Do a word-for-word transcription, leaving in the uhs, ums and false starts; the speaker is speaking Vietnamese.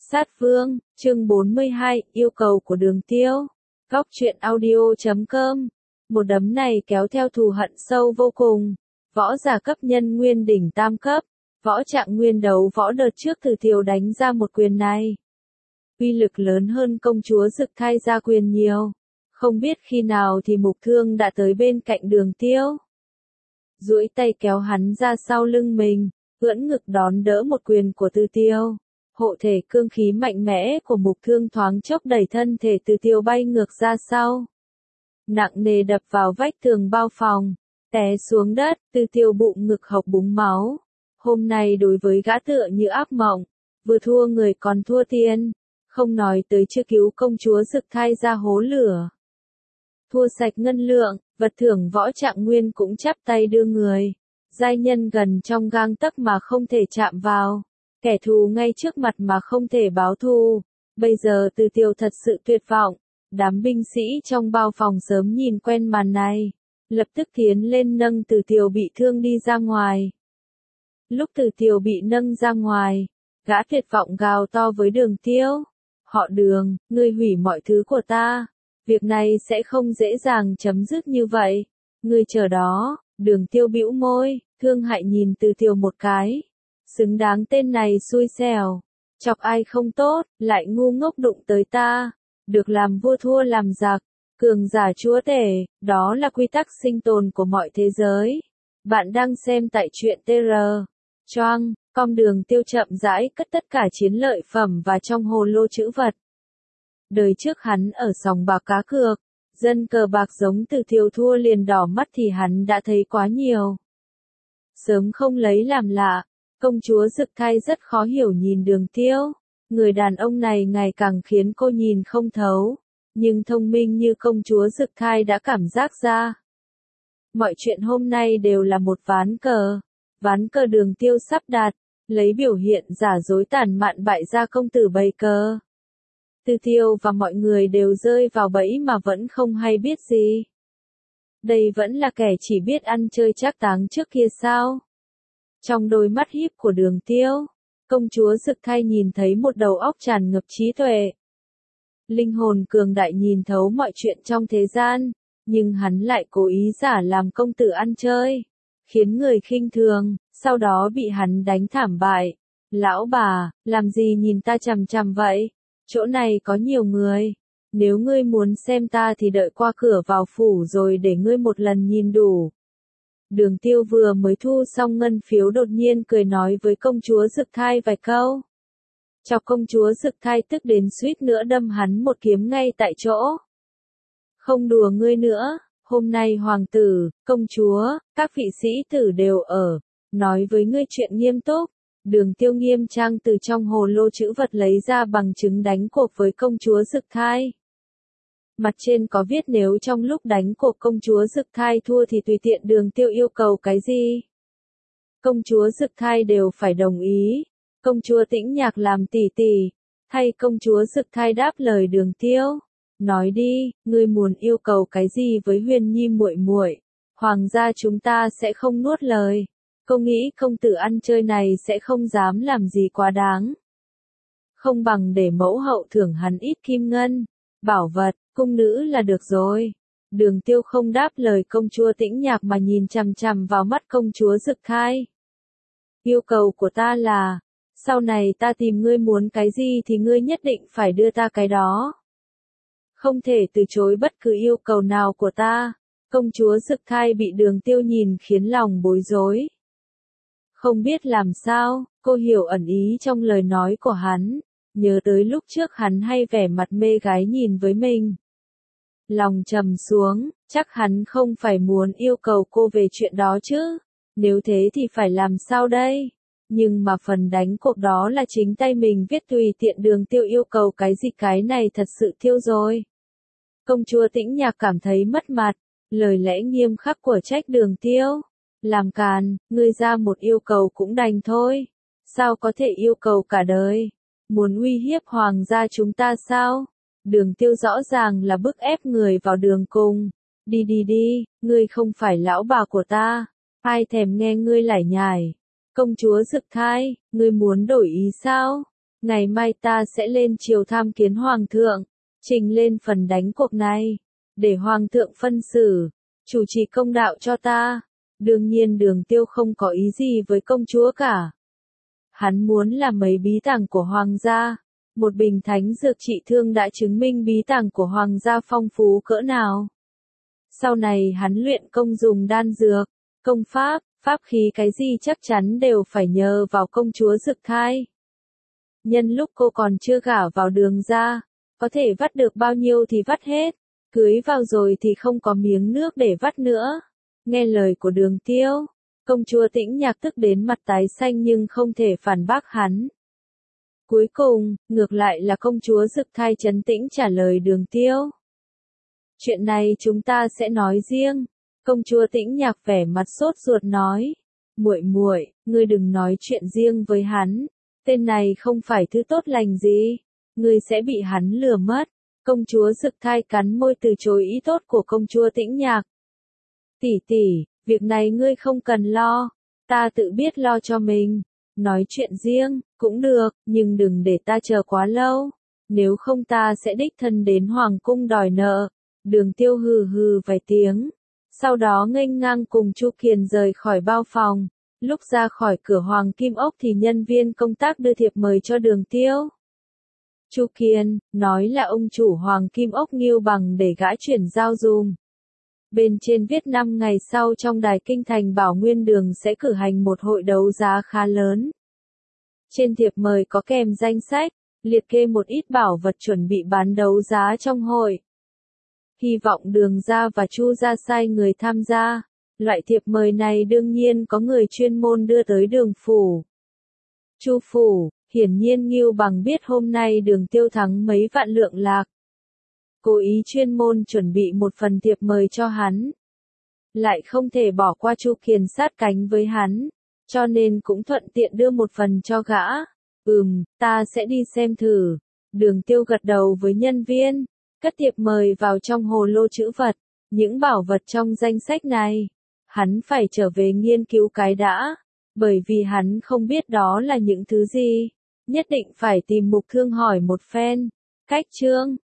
Sát Vương, chương bốn mươi hai, yêu cầu của Đường Tiêu. Góc truyện audio chấm com. Một đấm này kéo theo thù hận sâu vô cùng. Võ giả cấp nhân nguyên đỉnh tam cấp, võ trạng nguyên đấu võ đợt trước Từ Tiêu đánh ra một quyền này. Uy lực lớn hơn công chúa Dực Thai ra quyền nhiều. Không biết khi nào thì Mục Thương đã tới bên cạnh Đường Tiêu. Duỗi tay kéo hắn ra sau lưng mình, ưỡn ngực đón đỡ một quyền của Từ Tiêu. Hộ thể cương khí mạnh mẽ của Mục Thương thoáng chốc đẩy thân thể Từ Tiêu bay ngược ra sau. Nặng nề đập vào vách tường bao phòng, té xuống đất, Từ Tiêu bụng ngực hộc búng máu. Hôm nay đối với gã tựa như ác mộng, vừa thua người còn thua tiền, không nói tới chưa cứu công chúa Dực Thai ra hố lửa. Thua sạch ngân lượng, vật thưởng võ trạng nguyên cũng chắp tay đưa người. Giai nhân gần trong gang tấc mà không thể chạm vào. Kẻ thù ngay trước mặt mà không thể báo thù. Bây giờ Từ Tiêu thật sự tuyệt vọng. Đám binh sĩ trong bao phòng sớm nhìn quen màn này. Lập tức tiến lên nâng Từ Tiêu bị thương đi ra ngoài. Lúc Từ Tiêu bị nâng ra ngoài, gã tuyệt vọng gào to với Đường Tiêu. Họ Đường, ngươi hủy mọi thứ của ta. Việc này sẽ không dễ dàng chấm dứt như vậy. Ngươi chờ đó. Đường Tiêu bĩu môi, thương hại nhìn Từ Tiêu một cái. Xứng đáng tên này xui xẻo. Chọc ai không tốt, lại ngu ngốc đụng tới ta. Được làm vua thua làm giặc. Cường giả chúa tể, đó là quy tắc sinh tồn của mọi thế giới. Bạn đang xem tại truyện tê rờ. Choang, com Đường Tiêu chậm rãi cất tất cả chiến lợi phẩm và trong hồ lô trữ vật. Đời trước hắn ở sòng bạc cá cược, dân cờ bạc giống Từ Tiêu thua liền đỏ mắt thì hắn đã thấy quá nhiều. Sớm không lấy làm lạ, công chúa Dực Thai rất khó hiểu nhìn Đường Tiêu. Người đàn ông này ngày càng khiến cô nhìn không thấu, nhưng thông minh như công chúa Dực Thai đã cảm giác ra. Mọi chuyện hôm nay đều là một ván cờ, ván cờ Đường Tiêu sắp đặt, lấy biểu hiện giả dối tàn mạn bại ra công tử bày cờ. Từ Tiêu và mọi người đều rơi vào bẫy mà vẫn không hay biết gì. Đây vẫn là kẻ chỉ biết ăn chơi trác táng trước kia sao? Trong đôi mắt híp của Đường Tiêu, công chúa Dực Thai nhìn thấy một đầu óc tràn ngập trí tuệ. Linh hồn cường đại nhìn thấu mọi chuyện trong thế gian, nhưng hắn lại cố ý giả làm công tử ăn chơi, khiến người khinh thường, sau đó bị hắn đánh thảm bại. Lão bà, làm gì nhìn ta chằm chằm vậy? Chỗ này có nhiều người. Nếu ngươi muốn xem ta thì đợi qua cửa vào phủ rồi để ngươi một lần nhìn đủ. Đường Tiêu vừa mới thu xong ngân phiếu đột nhiên cười nói với công chúa Dực Thai vài câu. Chọc công chúa Dực Thai tức đến suýt nữa đâm hắn một kiếm ngay tại chỗ. Không đùa ngươi nữa, hôm nay hoàng tử, công chúa, các vị sĩ tử đều ở, nói với ngươi chuyện nghiêm túc. Đường Tiêu nghiêm trang từ trong hồ lô trữ vật lấy ra bằng chứng đánh cuộc với công chúa Dực Thai. Mặt trên có viết nếu trong lúc đánh cuộc công chúa Dực Thai thua thì tùy tiện Đường Tiêu yêu cầu cái gì. Công chúa Dực Thai đều phải đồng ý. Công chúa Tĩnh Nhạc làm tỷ tỷ, thay công chúa Dực Thai đáp lời Đường Tiêu. Nói đi, ngươi muốn yêu cầu cái gì với Huyền Nhi muội muội? Hoàng gia chúng ta sẽ không nuốt lời. Cô nghĩ công tử ăn chơi này sẽ không dám làm gì quá đáng. Không bằng để mẫu hậu thưởng hắn ít kim ngân, bảo vật, cung nữ là được rồi. Đường Tiêu không đáp lời công chúa Tĩnh Nhạc mà nhìn chằm chằm vào mắt công chúa Dực Thai. Yêu cầu của ta là, sau này ta tìm ngươi muốn cái gì thì ngươi nhất định phải đưa ta cái đó. Không thể từ chối bất cứ yêu cầu nào của ta. Công chúa Dực Thai bị Đường Tiêu nhìn khiến lòng bối rối. Không biết làm sao, cô hiểu ẩn ý trong lời nói của hắn, nhớ tới lúc trước hắn hay vẻ mặt mê gái nhìn với mình. Lòng trầm xuống, chắc hắn không phải muốn yêu cầu cô về chuyện đó chứ, nếu thế thì phải làm sao đây? Nhưng mà phần đánh cuộc đó là chính tay mình viết tùy tiện Đường Tiêu yêu cầu cái gì cái này thật sự thiêu rồi. Công chúa Tĩnh Nhạc cảm thấy mất mặt, lời lẽ nghiêm khắc của trách Đường Tiêu. Làm càn, ngươi ra một yêu cầu cũng đành thôi. Sao có thể yêu cầu cả đời? Muốn uy hiếp hoàng gia chúng ta sao? Đường Tiêu rõ ràng là bức ép người vào đường cùng. Đi đi đi, ngươi không phải lão bà của ta. Ai thèm nghe ngươi lải nhải. Công chúa Dực Thai, ngươi muốn đổi ý sao? Ngày mai ta sẽ lên triều tham kiến hoàng thượng, trình lên phần đánh cuộc này, để hoàng thượng phân xử, chủ trì công đạo cho ta. Đương nhiên Đường Tiêu không có ý gì với công chúa cả. Hắn muốn là mấy bí tàng của hoàng gia. Một bình thánh dược trị thương đã chứng minh bí tàng của hoàng gia phong phú cỡ nào. Sau này hắn luyện công dùng đan dược, công pháp, pháp khí cái gì chắc chắn đều phải nhờ vào công chúa Dực Thai. Nhân lúc cô còn chưa gả vào Đường gia, có thể vắt được bao nhiêu thì vắt hết, cưới vào rồi thì không có miếng nước để vắt nữa. Nghe lời của Đường Tiêu, công chúa Tĩnh Nhạc tức đến mặt tái xanh nhưng không thể phản bác hắn. Cuối cùng, ngược lại là công chúa Dực Thai trấn tĩnh trả lời Đường Tiêu. Chuyện này chúng ta sẽ nói riêng. Công chúa Tĩnh Nhạc vẻ mặt sốt ruột nói, muội muội, ngươi đừng nói chuyện riêng với hắn, tên này không phải thứ tốt lành gì, ngươi sẽ bị hắn lừa mất. Công chúa Dực Thai cắn môi từ chối ý tốt của công chúa Tĩnh Nhạc. Tỷ tỷ, việc này ngươi không cần lo, ta tự biết lo cho mình. Nói chuyện riêng, cũng được, nhưng đừng để ta chờ quá lâu, nếu không ta sẽ đích thân đến hoàng cung đòi nợ. Đường Tiêu hừ hừ vài tiếng, sau đó nghênh ngang cùng Chu Kiền rời khỏi bao phòng. Lúc ra khỏi cửa Hoàng Kim Ốc thì nhân viên công tác đưa thiệp mời cho Đường Tiêu. Chu Kiền, nói là ông chủ Hoàng Kim Ốc Ngưu Bằng để gã chuyển giao dùm. Bên trên viết năm ngày sau trong đài kinh thành Bảo Nguyên Đường sẽ cử hành một hội đấu giá khá lớn. Trên thiệp mời có kèm danh sách, liệt kê một ít bảo vật chuẩn bị bán đấu giá trong hội. Hy vọng Đường gia và Chu gia sai người tham gia. Loại thiệp mời này đương nhiên có người chuyên môn đưa tới Đường phủ. Chu phủ, hiển nhiên Ngưu Bằng biết hôm nay Đường Tiêu thắng mấy vạn lượng lạc. Cố ý chuyên môn chuẩn bị một phần thiệp mời cho hắn. Lại không thể bỏ qua Chu Kiền sát cánh với hắn, cho nên cũng thuận tiện đưa một phần cho gã. Ừm, ta sẽ đi xem thử. Đường Tiêu gật đầu với nhân viên, cất thiệp mời vào trong hồ lô trữ vật. Những bảo vật trong danh sách này, hắn phải trở về nghiên cứu cái đã, bởi vì hắn không biết đó là những thứ gì. Nhất định phải tìm Mục Thương hỏi một phen. Cách chương